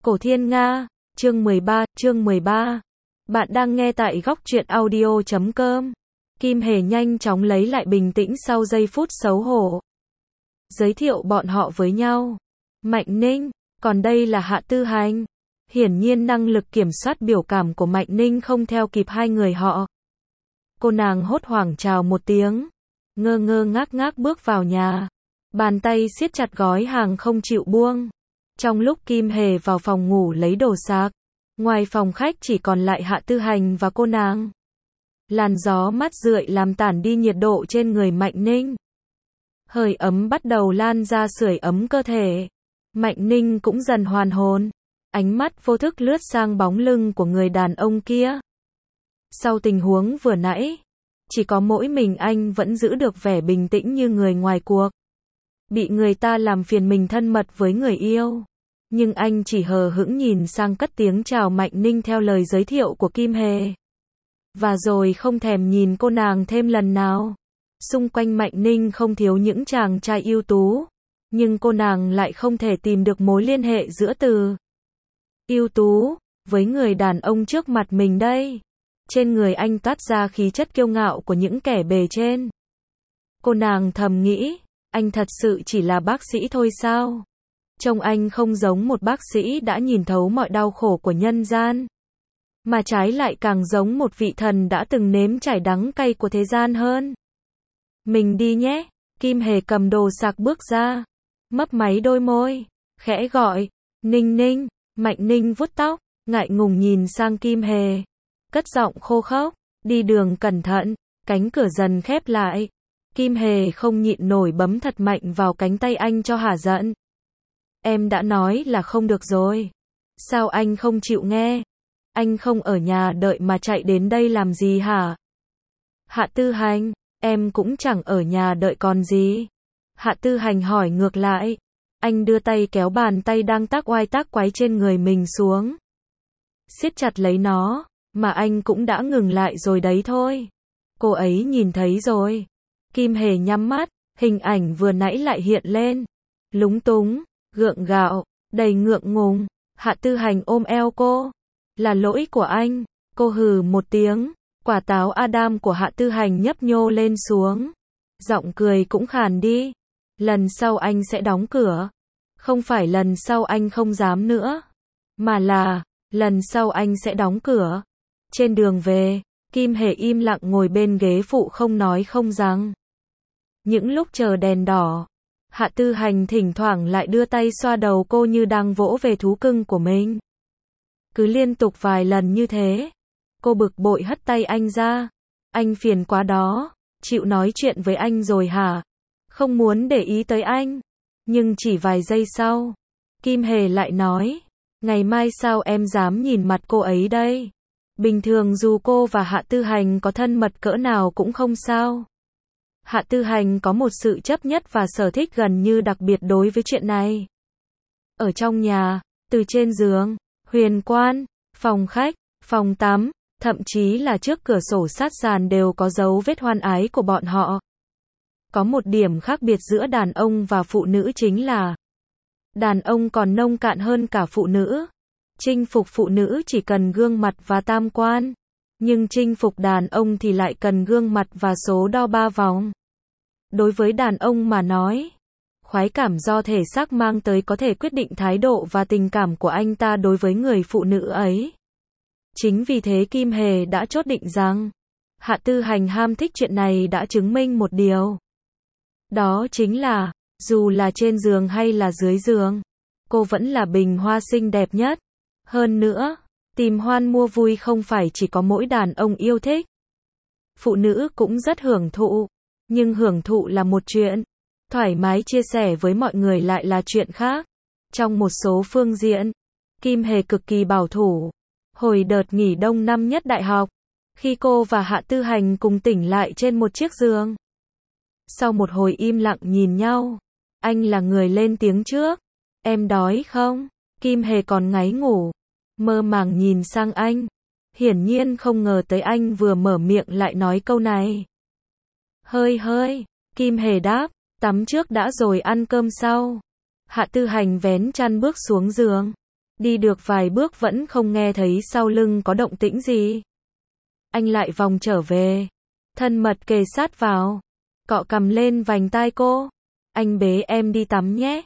Cổ Thiên Nga, chương 13. Bạn đang nghe tại góc truyện audio.com. Kim Hề nhanh chóng lấy lại bình tĩnh sau giây phút xấu hổ. Giới thiệu bọn họ với nhau. Mạnh Ninh, còn đây là Hạ Tư Hành. Hiển nhiên năng lực kiểm soát biểu cảm của Mạnh Ninh không theo kịp hai người họ. Cô nàng hốt hoảng chào một tiếng, ngơ ngơ ngác bước vào nhà. Bàn tay siết chặt gói hàng không chịu buông. Trong lúc Kim Hề vào phòng ngủ lấy đồ sạc, ngoài phòng khách chỉ còn lại Hạ Tư Hành và cô nàng. Làn gió mát rượi làm tản đi nhiệt độ trên người Mạnh Ninh. Hơi ấm bắt đầu lan ra sưởi ấm cơ thể. Mạnh Ninh cũng dần hoàn hồn. Ánh mắt vô thức lướt sang bóng lưng của người đàn ông kia. Sau tình huống vừa nãy, chỉ có mỗi mình anh vẫn giữ được vẻ bình tĩnh như người ngoài cuộc. Bị người ta làm phiền mình thân mật với người yêu. Nhưng anh chỉ hờ hững nhìn sang cất tiếng chào Mạnh Ninh theo lời giới thiệu của Kim Hề. Và rồi không thèm nhìn cô nàng thêm lần nào. Xung quanh Mạnh Ninh không thiếu những chàng trai ưu tú. Nhưng cô nàng lại không thể tìm được mối liên hệ giữa từ ưu tú với người đàn ông trước mặt mình đây. Trên người anh toát ra khí chất kiêu ngạo của những kẻ bề trên. Cô nàng thầm nghĩ, anh thật sự chỉ là bác sĩ thôi sao? Trông anh không giống một bác sĩ đã nhìn thấu mọi đau khổ của nhân gian, mà trái lại càng giống một vị thần đã từng nếm trải đắng cay của thế gian hơn. Mình đi nhé. Kim Hề cầm đồ sạc bước ra, mấp máy đôi môi, khẽ gọi, Ninh Ninh. Mạnh Ninh vuốt tóc, ngại ngùng nhìn sang Kim Hề, cất giọng khô khốc, đi đường cẩn thận. Cánh cửa dần khép lại. Kim Hề không nhịn nổi bấm thật mạnh vào cánh tay anh cho hả giận. Em đã nói là không được rồi. Sao anh không chịu nghe? Anh không ở nhà đợi mà chạy đến đây làm gì hả? Hạ Tư Hành, em cũng chẳng ở nhà đợi còn gì. Hạ Tư Hành hỏi ngược lại. Anh đưa tay kéo bàn tay đang tác oai tác quái trên người mình xuống, siết chặt lấy nó, mà anh cũng đã ngừng lại rồi đấy thôi. Cô ấy nhìn thấy rồi. Kim Hề nhắm mắt, hình ảnh vừa nãy lại hiện lên. Lúng túng, gượng gạo, đầy ngượng ngùng. Hạ Tư Hành ôm eo cô. Là lỗi của anh. Cô hừ một tiếng. Quả táo Adam của Hạ Tư Hành nhấp nhô lên xuống. Giọng cười cũng khàn đi. Lần sau anh sẽ đóng cửa. Không phải lần sau anh không dám nữa, mà là lần sau anh sẽ đóng cửa. Trên đường về, Kim Hề im lặng ngồi bên ghế phụ không nói không rằng. Những lúc chờ đèn đỏ, Hạ Tư Hành thỉnh thoảng lại đưa tay xoa đầu cô như đang vỗ về thú cưng của mình. Cứ liên tục vài lần như thế, cô bực bội hất tay anh ra. Anh phiền quá đó, chịu nói chuyện với anh rồi hả? Không muốn để ý tới anh. Nhưng chỉ vài giây sau, Kim Hề lại nói, ngày mai sao em dám nhìn mặt cô ấy đây? Bình thường dù cô và Hạ Tư Hành có thân mật cỡ nào cũng không sao. Hạ Tư Hành có một sự chấp nhất và sở thích gần như đặc biệt đối với chuyện này. Ở trong nhà, từ trên giường, huyền quan, phòng khách, phòng tắm, thậm chí là trước cửa sổ sát sàn đều có dấu vết hoan ái của bọn họ. Có một điểm khác biệt giữa đàn ông và phụ nữ chính là đàn ông còn nông cạn hơn cả phụ nữ. Chinh phục phụ nữ chỉ cần gương mặt và tam quan, nhưng chinh phục đàn ông thì lại cần gương mặt và số đo 3 vòng. Đối với đàn ông mà nói, khoái cảm do thể xác mang tới có thể quyết định thái độ và tình cảm của anh ta đối với người phụ nữ ấy. Chính vì thế Kim Hề đã chốt định rằng Hạ Tư Hành ham thích chuyện này đã chứng minh một điều. Đó chính là, dù là trên giường hay là dưới giường, cô vẫn là bình hoa xinh đẹp nhất. Hơn nữa, tìm hoan mua vui không phải chỉ có mỗi đàn ông yêu thích. Phụ nữ cũng rất hưởng thụ. Nhưng hưởng thụ là một chuyện, thoải mái chia sẻ với mọi người lại là chuyện khác. Trong một số phương diện, Kim Hề cực kỳ bảo thủ. Hồi đợt nghỉ đông năm nhất đại học, khi cô và Hạ Tư Hành cùng tỉnh lại trên một chiếc giường. Sau một hồi im lặng nhìn nhau, anh là người lên tiếng trước. Em đói không? Kim Hề còn ngáy ngủ, mơ màng nhìn sang anh. Hiển nhiên không ngờ tới anh vừa mở miệng lại nói câu này. Hơi, Kim Hề đáp, tắm trước đã rồi ăn cơm sau. Hạ Tư Hành vén chăn bước xuống giường. Đi được vài bước vẫn không nghe thấy sau lưng có động tĩnh gì. Anh lại vòng trở về, thân mật kề sát vào, cọ cằm lên vành tai cô. Anh bế em đi tắm nhé.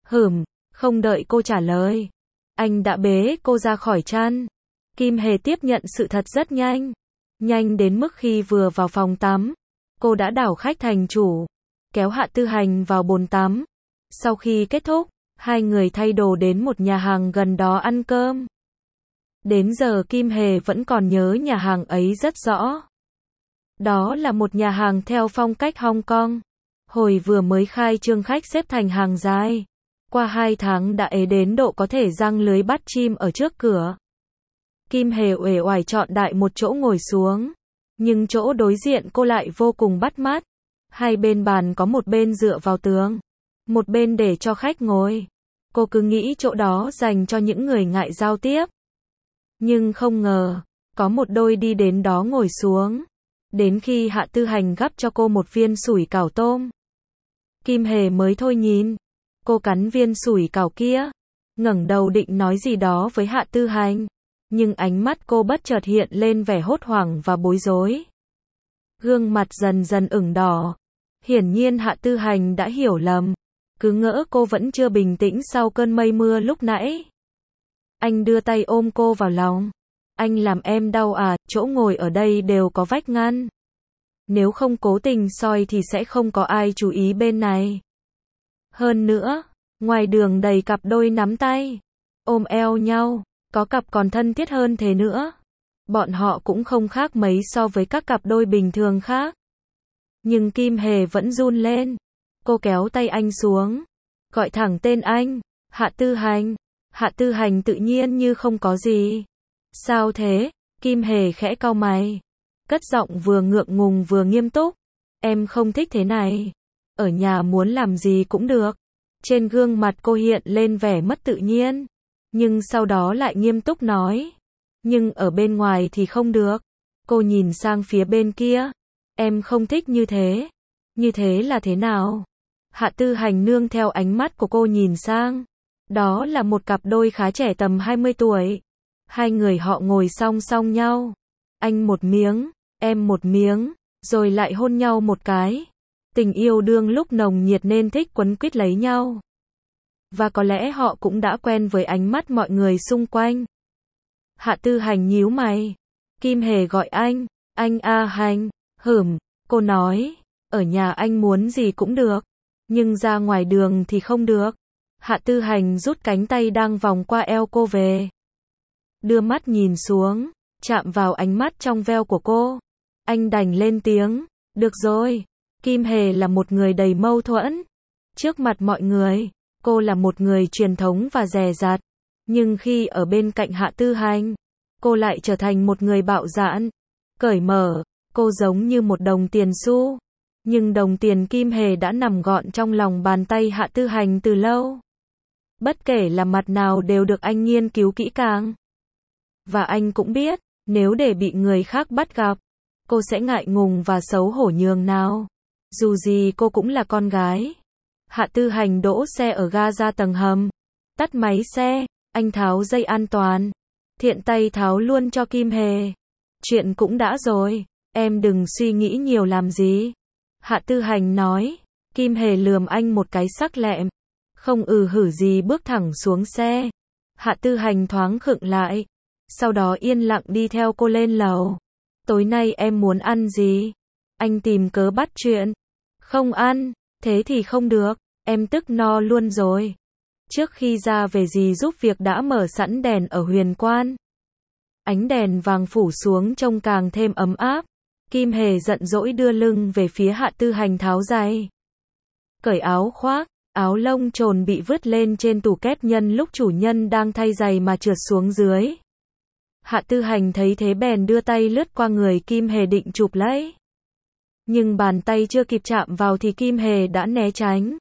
Không đợi cô trả lời, anh đã bế cô ra khỏi chăn. Kim Hề tiếp nhận sự thật rất nhanh. Nhanh đến mức khi vừa vào phòng tắm, cô đã đảo khách thành chủ, kéo Hạ Tư Hành vào bồn tắm. Sau khi kết thúc, hai người thay đồ đến một nhà hàng gần đó ăn cơm. Đến giờ Kim Hề vẫn còn nhớ nhà hàng ấy rất rõ. Đó là một nhà hàng theo phong cách Hong Kong. Hồi vừa mới khai trương khách xếp thành hàng dài. Qua 2 tháng đã ế đến độ có thể giăng lưới bắt chim ở trước cửa. Kim Hề uể oải chọn đại một chỗ ngồi xuống. Nhưng chỗ đối diện cô lại vô cùng bắt mắt. Hai bên bàn có một bên dựa vào tường, một bên để cho khách ngồi. Cô cứ nghĩ chỗ đó dành cho những người ngại giao tiếp. Nhưng không ngờ, có một đôi đi đến đó ngồi xuống. Đến khi Hạ Tư Hành gắp cho cô một viên sủi cảo tôm, Kim Hề mới thôi nhìn. Cô cắn viên sủi cảo kia, ngẩng đầu định nói gì đó với Hạ Tư Hành. Nhưng ánh mắt cô bất chợt hiện lên vẻ hốt hoảng và bối rối. Gương mặt dần dần ửng đỏ. Hiển nhiên Hạ Tư Hành đã hiểu lầm. Cứ ngỡ cô vẫn chưa bình tĩnh sau cơn mây mưa lúc nãy. Anh đưa tay ôm cô vào lòng. Anh làm em đau à, chỗ ngồi ở đây đều có vách ngăn. Nếu không cố tình soi thì sẽ không có ai chú ý bên này. Hơn nữa, ngoài đường đầy cặp đôi nắm tay, ôm eo nhau, có cặp còn thân thiết hơn thế nữa. Bọn họ cũng không khác mấy so với các cặp đôi bình thường khác. Nhưng Kim Hề vẫn run lên. Cô kéo tay anh xuống, gọi thẳng tên anh, Hạ Tư Hành. Hạ Tư Hành tự nhiên như không có gì. Sao thế? Kim Hề khẽ cau mày, cất giọng vừa ngượng ngùng vừa nghiêm túc. Em không thích thế này. Ở nhà muốn làm gì cũng được. Trên gương mặt cô hiện lên vẻ mất tự nhiên. Nhưng sau đó lại nghiêm túc nói. Nhưng ở bên ngoài thì không được. Cô nhìn sang phía bên kia. Em không thích như thế. Như thế là thế nào? Hạ Tư Hành nương theo ánh mắt của cô nhìn sang. Đó là một cặp đôi khá trẻ tầm 20 tuổi. Hai người họ ngồi song song nhau. Anh một miếng, em một miếng, rồi lại hôn nhau một cái. Tình yêu đương lúc nồng nhiệt nên thích quấn quýt lấy nhau. Và có lẽ họ cũng đã quen với ánh mắt mọi người xung quanh. Hạ Tư Hành nhíu mày. Kim Hề gọi anh A Hành. Cô nói, ở nhà anh muốn gì cũng được, nhưng ra ngoài đường thì không được. Hạ Tư Hành rút cánh tay đang vòng qua eo cô về. Đưa mắt nhìn xuống, chạm vào ánh mắt trong veo của cô. Anh đành lên tiếng, được rồi. Kim Hề là một người đầy mâu thuẫn. Trước mặt mọi người, cô là một người truyền thống và dè dặt. Nhưng khi ở bên cạnh Hạ Tư Hành, cô lại trở thành một người bạo dạn, cởi mở. Cô giống như một đồng tiền xu. Nhưng đồng tiền Kim Hề đã nằm gọn trong lòng bàn tay Hạ Tư Hành từ lâu. Bất kể là mặt nào đều được anh nghiên cứu kỹ càng. Và anh cũng biết, nếu để bị người khác bắt gặp, cô sẽ ngại ngùng và xấu hổ nhường nào. Dù gì cô cũng là con gái. Hạ Tư Hành đỗ xe ở ga ra tầng hầm. Tắt máy xe, anh tháo dây an toàn. Thiện tay tháo luôn cho Kim Hề. Chuyện cũng đã rồi, em đừng suy nghĩ nhiều làm gì. Hạ Tư Hành nói. Kim Hề lườm anh một cái sắc lẹm. Không hử gì bước thẳng xuống xe. Hạ Tư Hành thoáng khựng lại. Sau đó yên lặng đi theo cô lên lầu. Tối nay em muốn ăn gì? Anh tìm cớ bắt chuyện. Không ăn, thế thì không được, em tức no luôn rồi. Trước khi ra về dì giúp việc đã mở sẵn đèn ở huyền quan. Ánh đèn vàng phủ xuống trông càng thêm ấm áp. Kim Hề giận dỗi đưa lưng về phía Hạ Tư Hành tháo giày. Cởi áo khoác, áo lông trồn bị vứt lên trên tủ két nhân lúc chủ nhân đang thay giày mà trượt xuống dưới. Hạ Tư Hành thấy thế bèn đưa tay lướt qua người Kim Hề định chụp lấy. Nhưng bàn tay chưa kịp chạm vào thì Kim Hề đã né tránh.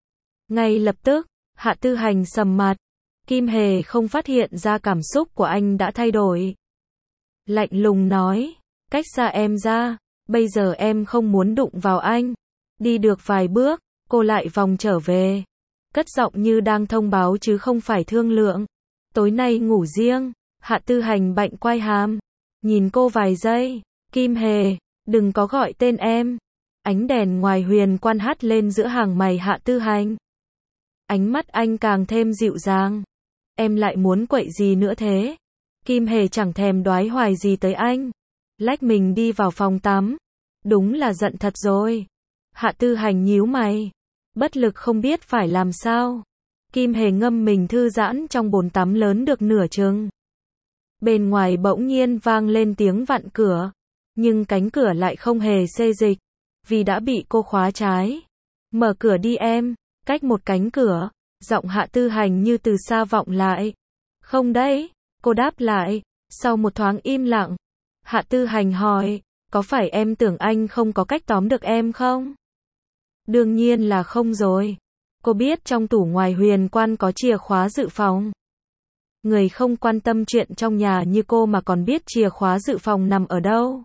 Ngay lập tức, Hạ Tư Hành sầm mặt. Kim Hề không phát hiện ra cảm xúc của anh đã thay đổi. Lạnh lùng nói, cách xa em ra, bây giờ em không muốn đụng vào anh. Đi được vài bước, cô lại vòng trở về. Cất giọng như đang thông báo chứ không phải thương lượng. Tối nay ngủ riêng. Hạ Tư Hành bạnh quay hàm. Nhìn cô vài giây. Kim Hề, đừng có gọi tên em. Ánh đèn ngoài huyền quan hắt lên giữa hàng mày Hạ Tư Hành. Ánh mắt anh càng thêm dịu dàng. Em lại muốn quậy gì nữa thế? Kim Hề chẳng thèm đoái hoài gì tới anh. Lách mình đi vào phòng tắm. Đúng là giận thật rồi. Hạ Tư Hành nhíu mày. Bất lực không biết phải làm sao. Kim Hề ngâm mình thư giãn trong bồn tắm lớn được nửa chừng. Bên ngoài bỗng nhiên vang lên tiếng vặn cửa. Nhưng cánh cửa lại không hề xê dịch. Vì đã bị cô khóa trái. Mở cửa đi em. Cách một cánh cửa. Giọng Hạ Tư Hành như từ xa vọng lại. Không đấy. Cô đáp lại. Sau một thoáng im lặng. Hạ Tư Hành hỏi. Có phải em tưởng anh không có cách tóm được em không? Đương nhiên là không rồi. Cô biết trong tủ ngoài huyền quan có chìa khóa dự phòng. Người không quan tâm chuyện trong nhà như cô mà còn biết chìa khóa dự phòng nằm ở đâu.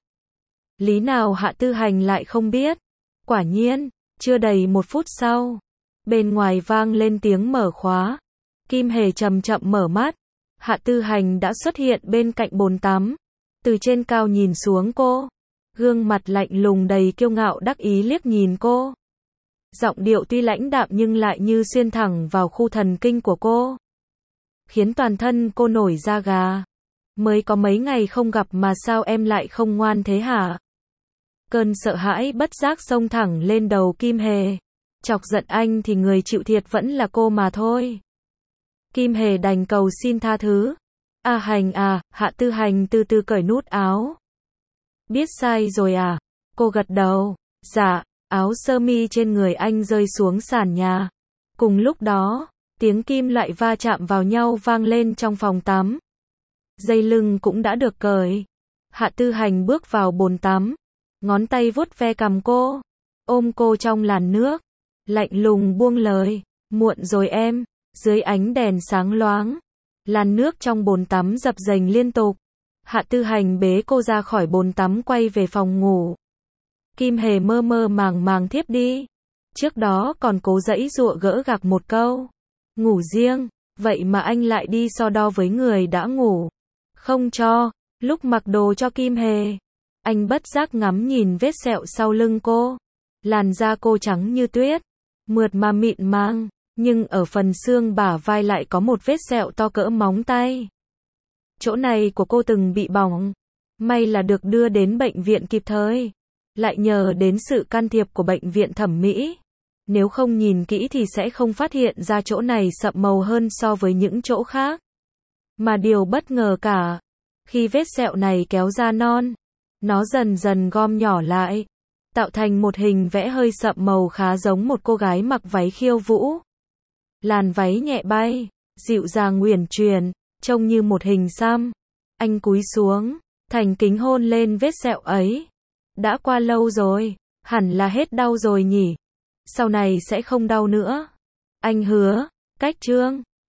Lý nào Hạ Tư Hành lại không biết. Quả nhiên, chưa đầy 1 phút sau. Bên ngoài vang lên tiếng mở khóa. Kim Hề chậm chậm mở mắt. Hạ Tư Hành đã xuất hiện bên cạnh bồn tắm. Từ trên cao nhìn xuống cô. Gương mặt lạnh lùng đầy kiêu ngạo đắc ý liếc nhìn cô. Giọng điệu tuy lãnh đạm nhưng lại như xuyên thẳng vào khu thần kinh của cô. Khiến toàn thân cô nổi da gà. Mới có mấy ngày không gặp mà sao em lại không ngoan thế hả? Cơn sợ hãi bất giác xông thẳng lên đầu Kim Hề. Chọc giận anh thì người chịu thiệt vẫn là cô mà thôi. Kim Hề đành cầu xin tha thứ. Hành à, Hạ Tư Hành từ từ cởi nút áo. Biết sai rồi à? Cô gật đầu. Dạ. Áo sơ mi trên người anh rơi xuống sàn nhà. Cùng lúc đó, tiếng kim loại va chạm vào nhau vang lên trong phòng tắm. Dây lưng cũng đã được cởi. Hạ Tư Hành bước vào bồn tắm. Ngón tay vuốt ve cằm cô. Ôm cô trong làn nước. Lạnh lùng buông lời. Muộn rồi em. Dưới ánh đèn sáng loáng. Làn nước trong bồn tắm dập dềnh liên tục. Hạ Tư Hành bế cô ra khỏi bồn tắm quay về phòng ngủ. Kim Hề mơ mơ màng màng thiếp đi. Trước đó còn cố giãy giụa gỡ gạc một câu. Ngủ riêng, vậy mà anh lại đi so đo với người đã ngủ. Không cho, lúc mặc đồ cho Kim Hề. Anh bất giác ngắm nhìn vết sẹo sau lưng cô. Làn da cô trắng như tuyết, mượt mà mịn màng, nhưng ở phần xương bả vai lại có một vết sẹo to cỡ móng tay. Chỗ này của cô từng bị bỏng. May là được đưa đến bệnh viện kịp thời. Lại nhờ đến sự can thiệp của bệnh viện thẩm mỹ. Nếu không nhìn kỹ thì sẽ không phát hiện ra chỗ này sậm màu hơn so với những chỗ khác. Mà điều bất ngờ cả, khi vết sẹo này kéo ra non, nó dần dần gom nhỏ lại, tạo thành một hình vẽ hơi sậm màu khá giống một cô gái mặc váy khiêu vũ. Làn váy nhẹ bay, dịu dàng uyển chuyển, trông như một hình xăm. Anh cúi xuống, thành kính hôn lên vết sẹo ấy. Đã qua lâu rồi, hẳn là hết đau rồi nhỉ. Sau này sẽ không đau nữa. Anh hứa. Cách chương